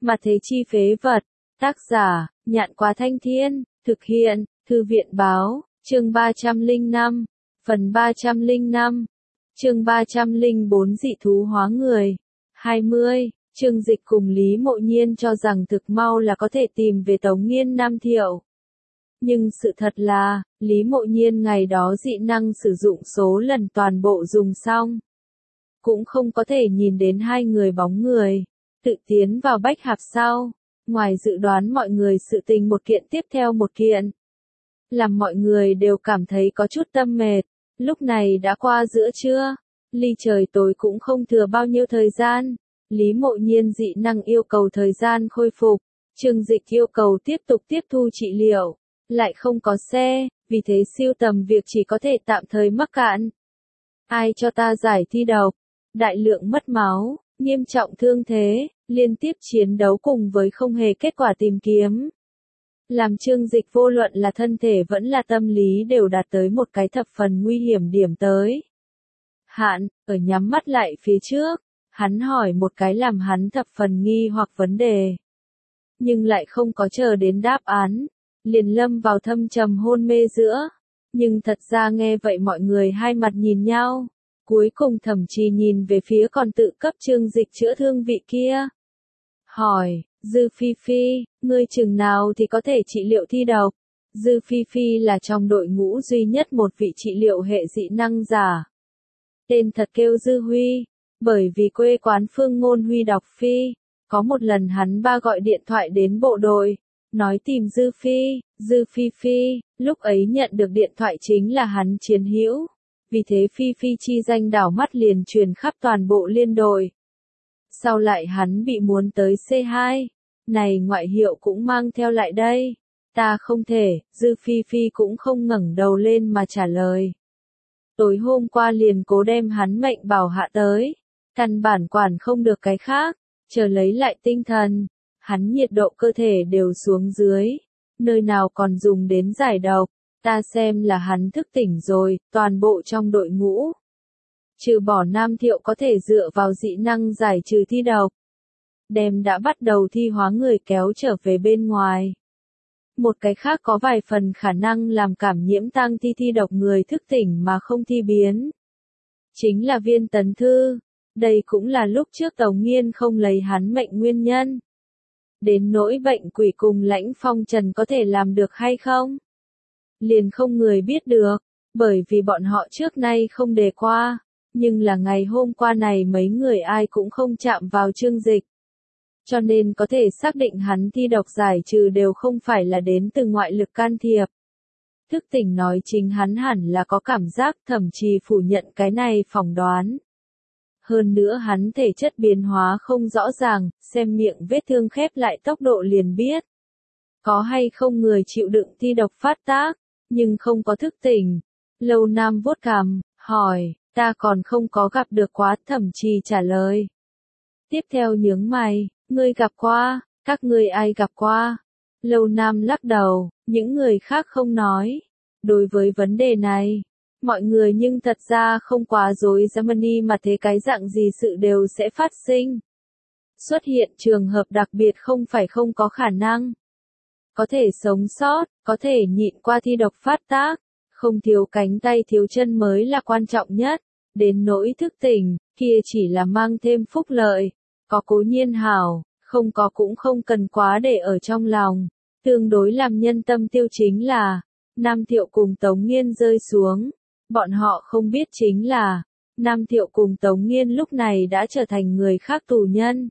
Mà thế chi phế vật. Tác giả, Nhạn Quá Thanh Thiên, thực hiện, Thư viện Báo, chương 305, phần 305, chương 304 dị thú hóa người. 20, Trương Dịch cùng Lý Mộ Nhiên cho rằng thực mau là có thể tìm về Tống Nghiên Nam Thiệu. Nhưng sự thật là, Lý Mộ Nhiên ngày đó dị năng sử dụng số lần toàn bộ dùng xong. Cũng không có thể nhìn đến hai người bóng người, tự tiến vào bách hạp sau. Ngoài dự đoán mọi người sự tình một kiện tiếp theo một kiện. Làm mọi người đều cảm thấy có chút tâm mệt. Lúc này đã qua giữa trưa, ly trời tối cũng không thừa bao nhiêu thời gian. Lý Mộ Nhiên dị năng yêu cầu thời gian khôi phục. Trương Dịch yêu cầu tiếp tục tiếp thu trị liệu. Lại không có xe, vì thế siêu tầm việc chỉ có thể tạm thời mắc cạn. Ai cho ta giải thi độc? Đại lượng mất máu, nghiêm trọng thương thế, liên tiếp chiến đấu cùng với không hề kết quả tìm kiếm. Làm Trương Dịch vô luận là thân thể vẫn là tâm lý đều đạt tới một cái thập phần nguy hiểm điểm tới. Hạn, ở nhắm mắt lại phía trước, hắn hỏi một cái làm hắn thập phần nghi hoặc vấn đề. Nhưng lại không có chờ đến đáp án, liền lâm vào thâm trầm hôn mê giữa. Nhưng thật ra nghe vậy mọi người hai mặt nhìn nhau. Cuối cùng thậm chí nhìn về phía còn tự cấp Trương Dịch chữa thương vị kia. Hỏi, Dư Phi Phi, ngươi chừng nào thì có thể trị liệu thi độc? Dư Phi Phi là trong đội ngũ duy nhất một vị trị liệu hệ dị năng giả. Tên thật kêu Dư Huy, bởi vì quê quán Phương Ngôn Huy đọc Phi. Có một lần hắn ba gọi điện thoại đến bộ đội, nói tìm Dư Phi, Dư Phi Phi, lúc ấy nhận được điện thoại chính là hắn chiến hữu. Vì thế Phi Phi chi danh đảo mắt liền truyền khắp toàn bộ liên đội. Sau lại hắn bị muốn tới C2, này ngoại hiệu cũng mang theo lại đây. Ta không thể, Dư Phi Phi cũng không ngẩng đầu lên mà trả lời. Tối hôm qua liền cố đem hắn mệnh bảo hạ tới. Căn bản quản không được cái khác, chờ lấy lại tinh thần. Hắn nhiệt độ cơ thể đều xuống dưới. Nơi nào còn dùng đến giải độc. Ta xem là hắn thức tỉnh rồi, toàn bộ trong đội ngũ. Trừ bỏ Nam Thiệu có thể dựa vào dị năng giải trừ thi độc. Đem đã bắt đầu thi hóa người kéo trở về bên ngoài. Một cái khác có vài phần khả năng làm cảm nhiễm tang thi độc người thức tỉnh mà không thi biến. Chính là Viên Tấn Thư. Đây cũng là lúc trước Tống Nghiên không lấy hắn mệnh nguyên nhân. Đến nỗi bệnh quỷ cùng Lãnh Phong Trần có thể làm được hay không? Liền không người biết được, bởi vì bọn họ trước nay không đề qua, nhưng là ngày hôm qua này mấy người ai cũng không chạm vào Trương Dịch. Cho nên có thể xác định hắn thi độc giải trừ đều không phải là đến từ ngoại lực can thiệp. Thức tỉnh nói chính hắn hẳn là có cảm giác thậm chí phủ nhận cái này phỏng đoán. Hơn nữa hắn thể chất biến hóa không rõ ràng, xem miệng vết thương khép lại tốc độ liền biết. Có hay không người chịu đựng thi độc phát tác, nhưng không có thức tỉnh. Lâu Nam vuốt cằm, hỏi, ta còn không có gặp được quá, thậm chí trả lời. Tiếp theo nhướng mày, ngươi gặp qua, các ngươi ai gặp qua? Lâu Nam lắc đầu, những người khác không nói. Đối với vấn đề này, mọi người nhưng thật ra không quá dối Germany mà thế cái dạng gì sự đều sẽ phát sinh. Xuất hiện trường hợp đặc biệt không phải không có khả năng. Có thể sống sót, có thể nhịn qua thi độc phát tác, không thiếu cánh tay thiếu chân mới là quan trọng nhất. Đến nỗi thức tỉnh, kia chỉ là mang thêm phúc lợi. Có cố nhiên hảo, không có cũng không cần quá để ở trong lòng. Tương đối làm nhân tâm tiêu chính là, Nam Thiệu cùng Tống Nghiên rơi xuống. Bọn họ không biết chính là, Nam Thiệu cùng Tống Nghiên lúc này đã trở thành người khác tù nhân.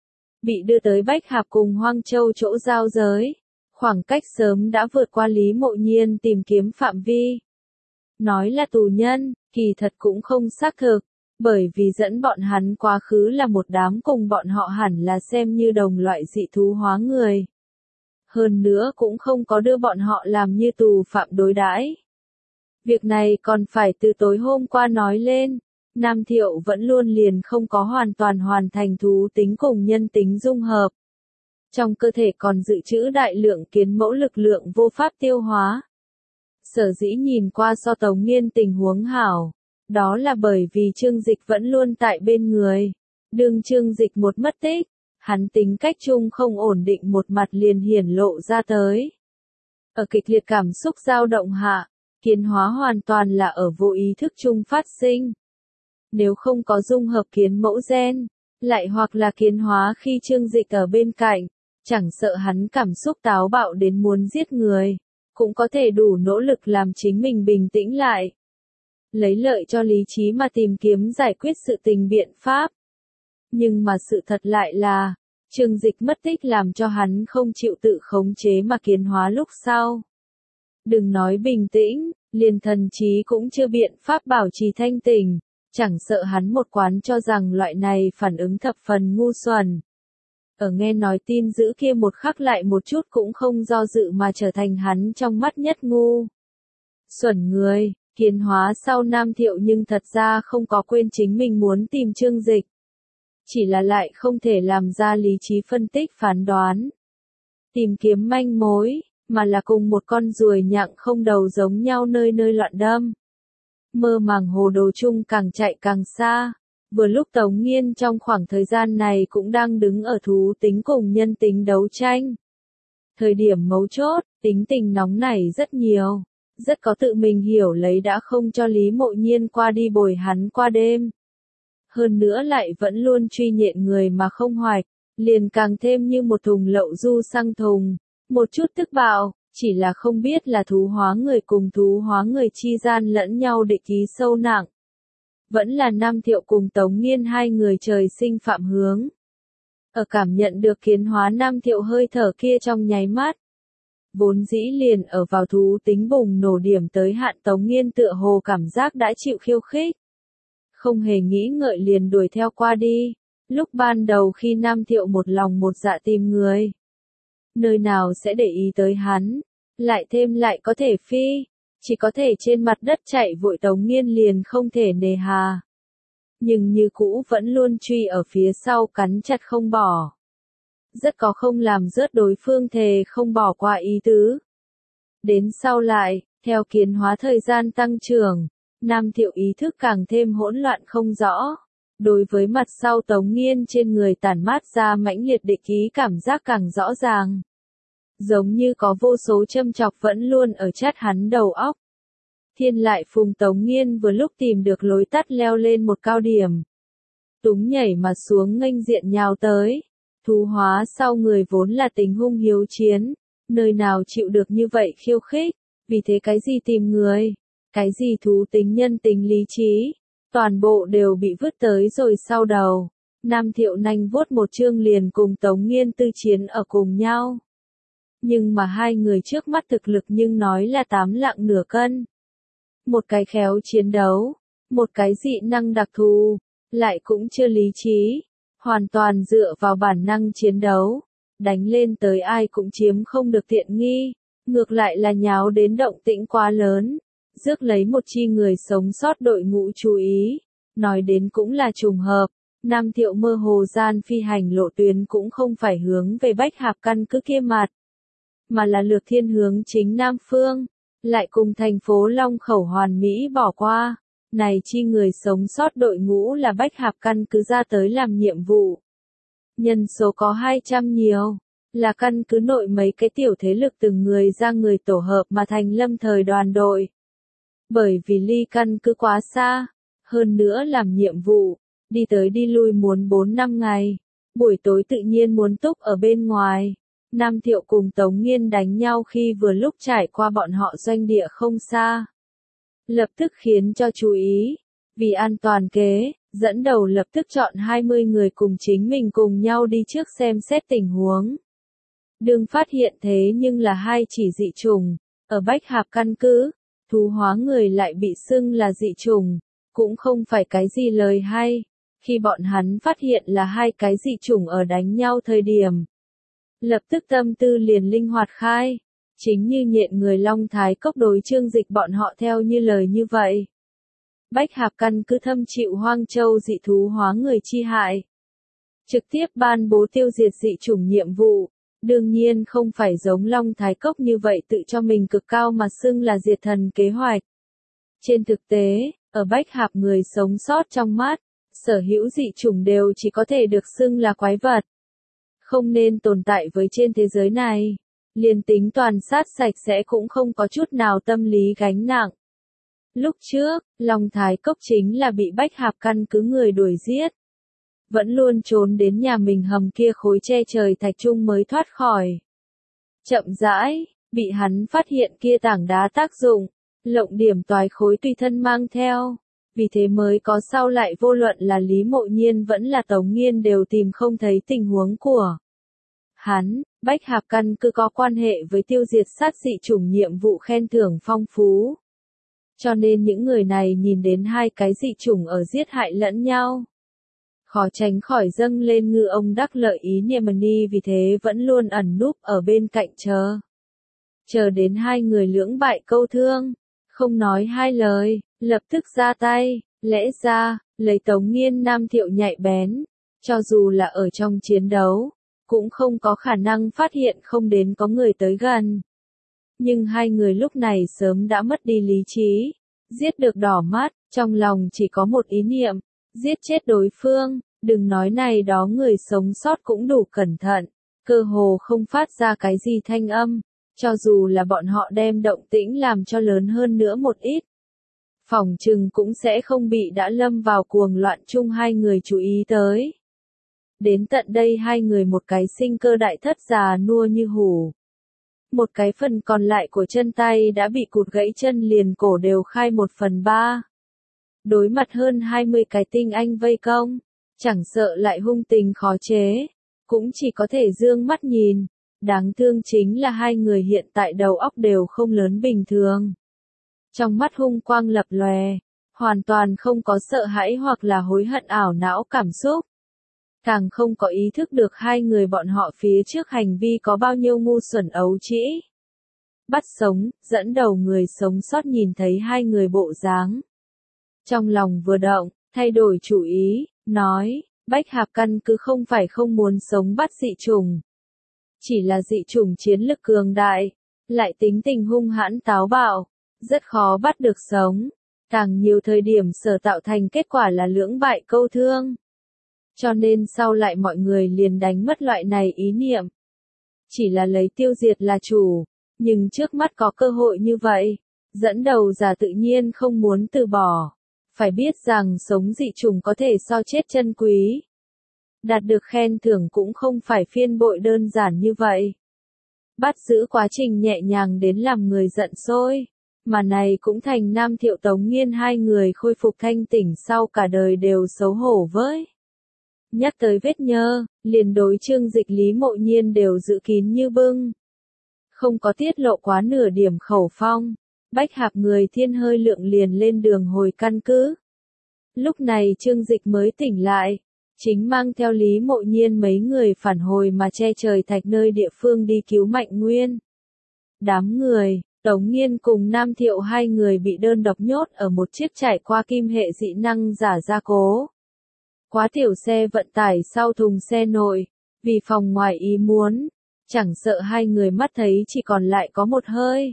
Bị đưa tới Bách Hạp cùng Hoang Châu chỗ giao giới. Khoảng cách sớm đã vượt qua Lý Mộ Nhiên tìm kiếm phạm vi. Nói là tù nhân, kỳ thật cũng không xác thực, bởi vì dẫn bọn hắn quá khứ là một đám cùng bọn họ hẳn là xem như đồng loại dị thú hóa người. Hơn nữa cũng không có đưa bọn họ làm như tù phạm đối đãi. Việc này còn phải từ tối hôm qua nói lên, Nam Thiệu vẫn luôn liền không có hoàn toàn hoàn thành thú tính cùng nhân tính dung hợp. Trong cơ thể còn dự trữ đại lượng kiến mẫu lực lượng vô pháp tiêu hóa. Sở dĩ nhìn qua so Tống Nghiên tình huống hảo, đó là bởi vì Trương Dịch vẫn luôn tại bên người. Đương Trương Dịch một mất tích, hắn tính cách chung không ổn định một mặt liền hiển lộ ra tới. Ở kịch liệt cảm xúc dao động hạ, kiến hóa hoàn toàn là ở vô ý thức chung phát sinh. Nếu không có dung hợp kiến mẫu gen, lại hoặc là kiến hóa khi Trương Dịch ở bên cạnh, chẳng sợ hắn cảm xúc táo bạo đến muốn giết người, cũng có thể đủ nỗ lực làm chính mình bình tĩnh lại. Lấy lợi cho lý trí mà tìm kiếm giải quyết sự tình biện pháp. Nhưng mà sự thật lại là, Trương Dịch mất tích làm cho hắn không chịu tự khống chế mà kiến hóa lúc sau. Đừng nói bình tĩnh, liền thần trí cũng chưa biện pháp bảo trì thanh tỉnh, chẳng sợ hắn một quán cho rằng loại này phản ứng thập phần ngu xuẩn. Ở nghe nói tin dữ kia một khắc lại một chút cũng không do dự mà trở thành hắn trong mắt nhất ngu xuẩn người, kiến hóa sau Nam Thiệu nhưng thật ra không có quên chính mình muốn tìm Trương Dịch. Chỉ là lại không thể làm ra lý trí phân tích phán đoán. Tìm kiếm manh mối, mà là cùng một con ruồi nhặng không đầu giống nhau nơi nơi loạn đâm. Mơ màng hồ đồ chung càng chạy càng xa. Vừa lúc Tống Nghiên trong khoảng thời gian này cũng đang đứng ở thú tính cùng nhân tính đấu tranh. Thời điểm mấu chốt, tính tình nóng nảy rất nhiều. Rất có tự mình hiểu lấy đã không cho Lý Mộ Nhiên qua đi bồi hắn qua đêm. Hơn nữa lại vẫn luôn truy nhện người mà không hoạch, liền càng thêm như một thùng lậu du xăng thùng. Một chút tức bạo, chỉ là không biết là thú hóa người cùng thú hóa người chi gian lẫn nhau địch ý sâu nặng. Vẫn là Nam Thiệu cùng Tống Nghiên hai người trời sinh phạm hướng. Ở cảm nhận được kiến hóa Nam Thiệu hơi thở kia trong nháy mắt. Vốn dĩ liền ở vào thú tính bùng nổ điểm tới hạn Tống Nghiên tựa hồ cảm giác đã chịu khiêu khích. Không hề nghĩ ngợi liền đuổi theo qua đi. Lúc ban đầu khi Nam Thiệu một lòng một dạ tìm người. Nơi nào sẽ để ý tới hắn. Lại thêm lại có thể phi. Chỉ có thể trên mặt đất chạy vội Tống Nghiên liền không thể nề hà. Nhưng như cũ vẫn luôn truy ở phía sau cắn chặt không bỏ. Rất có không làm rớt đối phương thề không bỏ qua ý tứ. Đến sau lại, theo kiến hóa thời gian tăng trưởng, Nam Thiệu ý thức càng thêm hỗn loạn không rõ. Đối với mặt sau Tống Nghiên trên người tản mát ra mãnh liệt địch ý cảm giác càng rõ ràng. Giống như có vô số châm chọc vẫn luôn ở chát hắn đầu óc. Thiên lại phùng Tống Nghiên vừa lúc tìm được lối tắt leo lên một cao điểm. Túng nhảy mà xuống nghênh diện nhào tới. Thú hóa sau người vốn là tính hung hiếu chiến. Nơi nào chịu được như vậy khiêu khích. Vì thế cái gì tìm người. Cái gì thú tính nhân tính lý trí. Toàn bộ đều bị vứt tới rồi sau đầu. Nam Thiệu nanh vuốt một chương liền cùng Tống Nghiên tư chiến ở cùng nhau. Nhưng mà hai người trước mắt thực lực nhưng nói là 8 lạng nửa cân. Một cái khéo chiến đấu, một cái dị năng đặc thù, lại cũng chưa lý trí, hoàn toàn dựa vào bản năng chiến đấu, đánh lên tới ai cũng chiếm không được tiện nghi, ngược lại là nháo đến động tĩnh quá lớn, rước lấy một chi người sống sót đội ngũ chú ý, nói đến cũng là trùng hợp, Nam Thiệu mơ hồ gian phi hành lộ tuyến cũng không phải hướng về Bách Hạp căn cứ kia mặt, mà là lược thiên hướng chính Nam Phương. Lại cùng thành phố Long Khẩu hoàn mỹ bỏ qua, này chi người sống sót đội ngũ là Bách Hạp căn cứ ra tới làm nhiệm vụ. Nhân số có 200 nhiều, là căn cứ nội mấy cái tiểu thế lực từng người ra người tổ hợp mà thành lâm thời đoàn đội. Bởi vì ly căn cứ quá xa, hơn nữa làm nhiệm vụ, đi tới đi lui muốn 4-5 ngày, buổi tối tự nhiên muốn túc ở bên ngoài. Nam Thiệu cùng Tống Nghiên đánh nhau khi vừa lúc trải qua bọn họ doanh địa không xa. Lập tức khiến cho chú ý. Vì an toàn kế, dẫn đầu lập tức chọn 20 người cùng chính mình cùng nhau đi trước xem xét tình huống. Đừng phát hiện thế nhưng là hai chỉ dị trùng. Ở Bách Hạp căn cứ, thú hóa người lại bị xưng là dị trùng. Cũng không phải cái gì lời hay. Khi bọn hắn phát hiện là hai cái dị trùng ở đánh nhau thời điểm. Lập tức tâm tư liền linh hoạt khai. Chính như nhện người Long Thái Cốc đối Trương Dịch bọn họ theo như lời như vậy. Bách Hạp căn cứ thâm chịu Hoang Châu dị thú hóa người chi hại. Trực tiếp ban bố tiêu diệt dị chủng nhiệm vụ. Đương nhiên không phải giống Long Thái Cốc như vậy tự cho mình cực cao mà xưng là diệt thần kế hoạch. Trên thực tế, ở Bách Hạp người sống sót trong mắt, sở hữu dị chủng đều chỉ có thể được xưng là quái vật. không nên tồn tại với trên thế giới này. Liền tính toàn sát sạch sẽ cũng không có chút nào tâm lý gánh nặng. Lúc trước, Long Thái Cốc chính là bị Bách Hạp căn cứ người đuổi giết. Vẫn luôn trốn đến nhà mình hầm kia khối che trời thạch trung mới thoát khỏi. Chậm rãi, bị hắn phát hiện kia tảng đá tác dụng, lộng điểm toái khối tùy thân mang theo. Vì thế mới có sau lại vô luận là Lý Mộ Nhiên vẫn là Tống Nghiên đều tìm không thấy tình huống của hắn. Bách Hạp căn cứ có quan hệ với tiêu diệt sát dị chủng nhiệm vụ khen thưởng phong phú. Cho nên những người này nhìn đến hai cái dị chủng ở giết hại lẫn nhau, khó tránh khỏi dâng lên ngư ông đắc lợi ý niệm ni, vì thế vẫn luôn ẩn núp ở bên cạnh chờ đến hai người lưỡng bại câu thương, không nói hai lời, lập tức ra tay. Lẽ ra, lấy Tống Nghiên Nam Thiệu nhạy bén, cho dù là ở trong chiến đấu, cũng không có khả năng phát hiện không đến có người tới gần. Nhưng hai người lúc này sớm đã mất đi lý trí, giết được đỏ mắt, trong lòng chỉ có một ý niệm, giết chết đối phương. Đừng nói này đó người sống sót cũng đủ cẩn thận, cơ hồ không phát ra cái gì thanh âm, cho dù là bọn họ đem động tĩnh làm cho lớn hơn nữa một ít. Phòng trừng cũng sẽ không bị đã lâm vào cuồng loạn chung hai người chú ý tới. Đến tận đây hai người một cái sinh cơ đại thất già nua như hủ. Một cái phần còn lại của chân tay đã bị cụt gãy chân liền cổ đều khai 1/3. Đối mặt hơn 20 cái tinh anh vây công, chẳng sợ lại hung tình khó chế, cũng chỉ có thể dương mắt nhìn. Đáng thương chính là hai người hiện tại đầu óc đều không lớn bình thường. Trong mắt hung quang lập lòe, hoàn toàn không có sợ hãi hoặc là hối hận ảo não cảm xúc. Càng không có ý thức được hai người bọn họ phía trước hành vi có bao nhiêu ngu xuẩn ấu trĩ. Bắt sống, dẫn đầu người sống sót nhìn thấy hai người bộ dáng. Trong lòng vừa động, thay đổi chủ ý, nói, Bách Hạp căn cứ không phải không muốn sống bắt dị chủng. Chỉ là dị chủng chiến lực cường đại, lại tính tình hung hãn táo bạo, rất khó bắt được sống. Càng nhiều thời điểm sở tạo thành kết quả là lưỡng bại câu thương. Cho nên sau lại mọi người liền đánh mất loại này ý niệm. Chỉ là lấy tiêu diệt là chủ, nhưng trước mắt có cơ hội như vậy, dẫn đầu giả tự nhiên không muốn từ bỏ. Phải biết rằng sống dị chủng có thể so chết chân quý. Đạt được khen thưởng cũng không phải phiên bội đơn giản như vậy. Bắt giữ quá trình nhẹ nhàng đến làm người giận sôi. Mà này cũng thành Nam Thiệu Tống Nghiên hai người khôi phục thanh tỉnh sau cả đời đều xấu hổ với. Nhắc tới vết nhơ, liền đối Trương Dịch Lý Mộ Nhiên đều giữ kín như bưng. Không có tiết lộ quá nửa điểm khẩu phong. Bách Hạp người Thiên hơi lượng liền lên đường hồi căn cứ. Lúc này Trương Dịch mới tỉnh lại, chính mang theo Lý Mộ Nhiên mấy người phản hồi mà che trời thạch nơi địa phương đi cứu Mạnh Nguyên. Đám người, Tống Nghiên cùng Nam Thiệu hai người bị đơn độc nhốt ở một chiếc trải qua kim hệ dị năng giả gia cố. Quá tiểu xe vận tải sau thùng xe nội, vì phòng ngoài ý muốn, chẳng sợ hai người mắt thấy chỉ còn lại có một hơi.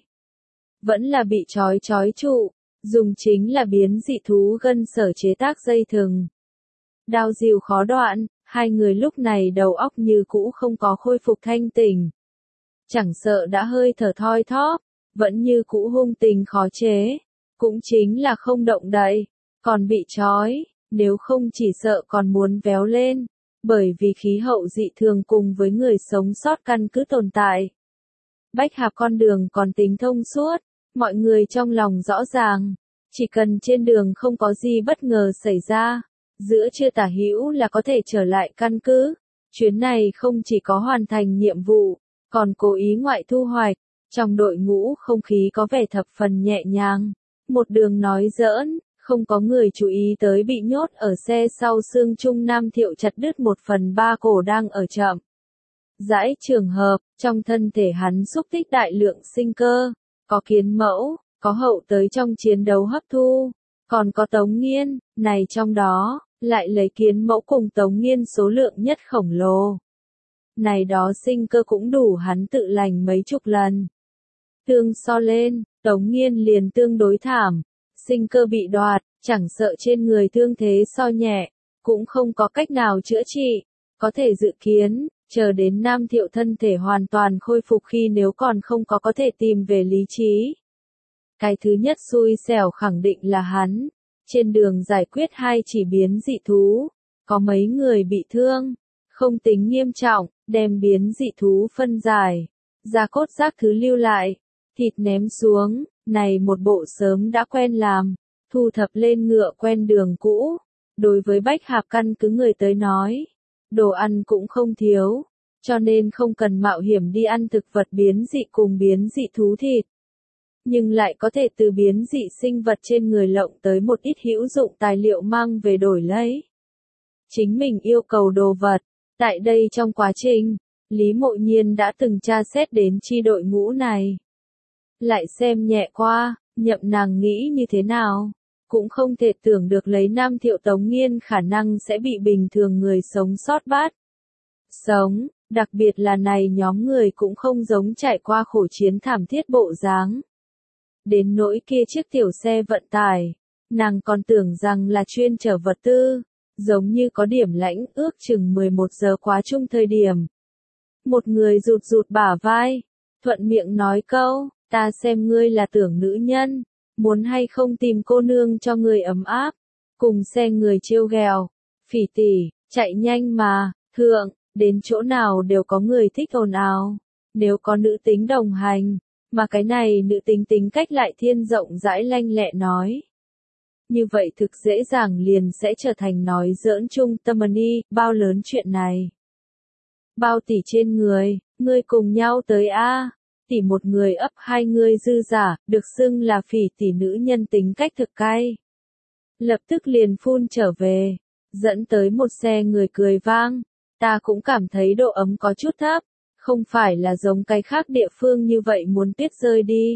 Vẫn là bị trói trụ, dùng chính là biến dị thú gân sở chế tác dây thừng. Đao dìu khó đoạn, hai người lúc này đầu óc như cũ không có khôi phục thanh tỉnh. Chẳng sợ đã hơi thở thoi thóp, vẫn như cũ hung tình khó chế, cũng chính là không động đậy, còn bị trói, nếu không chỉ sợ còn muốn véo lên, bởi vì khí hậu dị thường cùng với người sống sót căn cứ tồn tại. Bách Hạp con đường còn tính thông suốt, mọi người trong lòng rõ ràng, chỉ cần trên đường không có gì bất ngờ xảy ra, giữa trưa tả hữu là có thể trở lại căn cứ. Chuyến này không chỉ có hoàn thành nhiệm vụ, còn cố ý ngoại thu hoạch. Trong đội ngũ không khí có vẻ thập phần nhẹ nhàng. Một đường nói giỡn, không có người chú ý tới bị nhốt ở xe sau xương Trung Nam Thiệu chặt đứt 1/3 cổ đang ở chậm rãi trường hợp, trong thân thể hắn xúc tích đại lượng sinh cơ, có kiến mẫu, có hậu tới trong chiến đấu hấp thu, còn có Tống Nghiên, này trong đó, lại lấy kiến mẫu cùng Tống Nghiên số lượng nhất khổng lồ. Này đó sinh cơ cũng đủ hắn tự lành mấy chục lần. Tương so lên, Tống Nghiên liền tương đối thảm, sinh cơ bị đoạt, chẳng sợ trên người thương thế so nhẹ, cũng không có cách nào chữa trị, có thể dự kiến, Chờ đến Nam Thiệu thân thể hoàn toàn khôi phục khi nếu còn không có thể tìm về lý trí. Cái thứ nhất xui xẻo khẳng định là hắn. Trên đường giải quyết hai chỉ biến dị thú, có mấy người bị thương, không tính nghiêm trọng, đem biến dị thú phân giải, da cốt xác thứ lưu lại, thịt ném xuống, này một bộ sớm đã quen làm, thu thập lên ngựa quen đường cũ. Đối với Bách Hạp căn cứ người tới nói, đồ ăn cũng không thiếu, cho nên không cần mạo hiểm đi ăn thực vật biến dị cùng biến dị thú thịt. Nhưng lại có thể từ biến dị sinh vật trên người lộng tới một ít hữu dụng tài liệu mang về đổi lấy. Chính mình yêu cầu đồ vật. Tại đây trong quá trình, Lý Mộ Nhiên đã từng tra xét đến chi đội ngũ này. Lại xem nhẹ qua, nhậm nàng nghĩ như thế nào, cũng không thể tưởng được lấy Nam Thiệu Tống Nghiên khả năng sẽ bị bình thường người sống sót bắt. Sống, đặc biệt là này nhóm người cũng không giống trải qua khổ chiến thảm thiết bộ dáng. Đến nỗi kia chiếc tiểu xe vận tải, nàng còn tưởng rằng là chuyên chở vật tư, giống như có điểm lãnh, ước chừng 11 giờ quá chung thời điểm. Một người rụt rụt bả vai, thuận miệng nói câu, ta xem ngươi là tưởng nữ nhân, muốn hay không tìm cô nương cho người ấm áp, cùng xe người trêu ghẹo. Phỉ tỷ, chạy nhanh mà, thượng, đến chỗ nào đều có người thích ồn ào, nếu có nữ tính đồng hành. Mà cái này nữ tính tính cách lại thiên rộng rãi lanh lẹ nói. Như vậy thực dễ dàng liền sẽ trở thành nói giỡn chung tâm ni, bao lớn chuyện này. Bao tỷ trên người, ngươi cùng nhau tới a, tỷ một người ấp hai người dư giả, được xưng là phỉ tỷ nữ nhân tính cách thực cay. Lập tức liền phun trở về, dẫn tới một xe người cười vang, ta cũng cảm thấy độ ấm có chút thấp. Không phải là giống cái khác địa phương như vậy muốn tuyết rơi đi.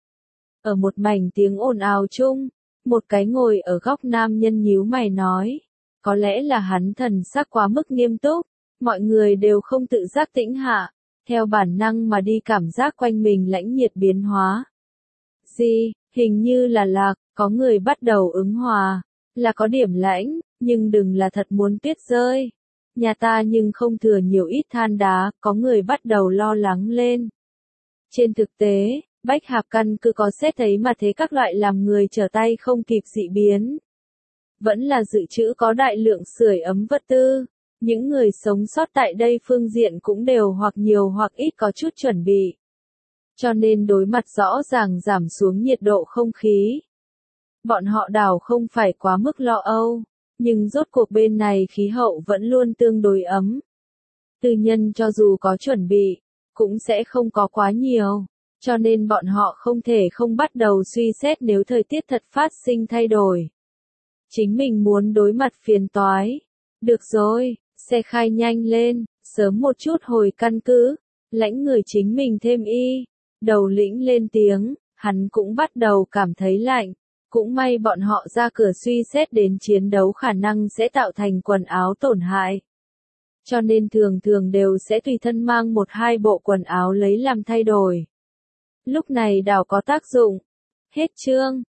Ở một mảnh tiếng ồn ào chung, một cái ngồi ở góc nam nhân nhíu mày nói, có lẽ là hắn thần sắc quá mức nghiêm túc, mọi người đều không tự giác tĩnh hạ, theo bản năng mà đi cảm giác quanh mình lãnh nhiệt biến hóa. Gì, hình như là lạc, có người bắt đầu ứng hòa, là có điểm lãnh, nhưng đừng là thật muốn tuyết rơi. Nhà ta nhưng không thừa nhiều ít than đá, có người bắt đầu lo lắng lên. Trên thực tế, Bách Hạp căn cứ có xét thấy mà thế các loại làm người trở tay không kịp dị biến. Vẫn là dự trữ có đại lượng sưởi ấm vật tư, những người sống sót tại đây phương diện cũng đều hoặc nhiều hoặc ít có chút chuẩn bị. Cho nên đối mặt rõ ràng giảm xuống nhiệt độ không khí. Bọn họ đảo không phải quá mức lo âu. Nhưng rốt cuộc bên này khí hậu vẫn luôn tương đối ấm. Tư nhân cho dù có chuẩn bị, cũng sẽ không có quá nhiều, cho nên bọn họ không thể không bắt đầu suy xét nếu thời tiết thật phát sinh thay đổi. Chính mình muốn đối mặt phiền toái. Được rồi, xe khai nhanh lên, sớm một chút hồi căn cứ, lãnh người chính mình thêm y. Đầu lĩnh lên tiếng, hắn cũng bắt đầu cảm thấy lạnh. Cũng may bọn họ ra cửa suy xét đến chiến đấu khả năng sẽ tạo thành quần áo tổn hại. Cho nên thường thường đều sẽ tùy thân mang một hai bộ quần áo lấy làm thay đổi. Lúc này đảo có tác dụng. Hết chương.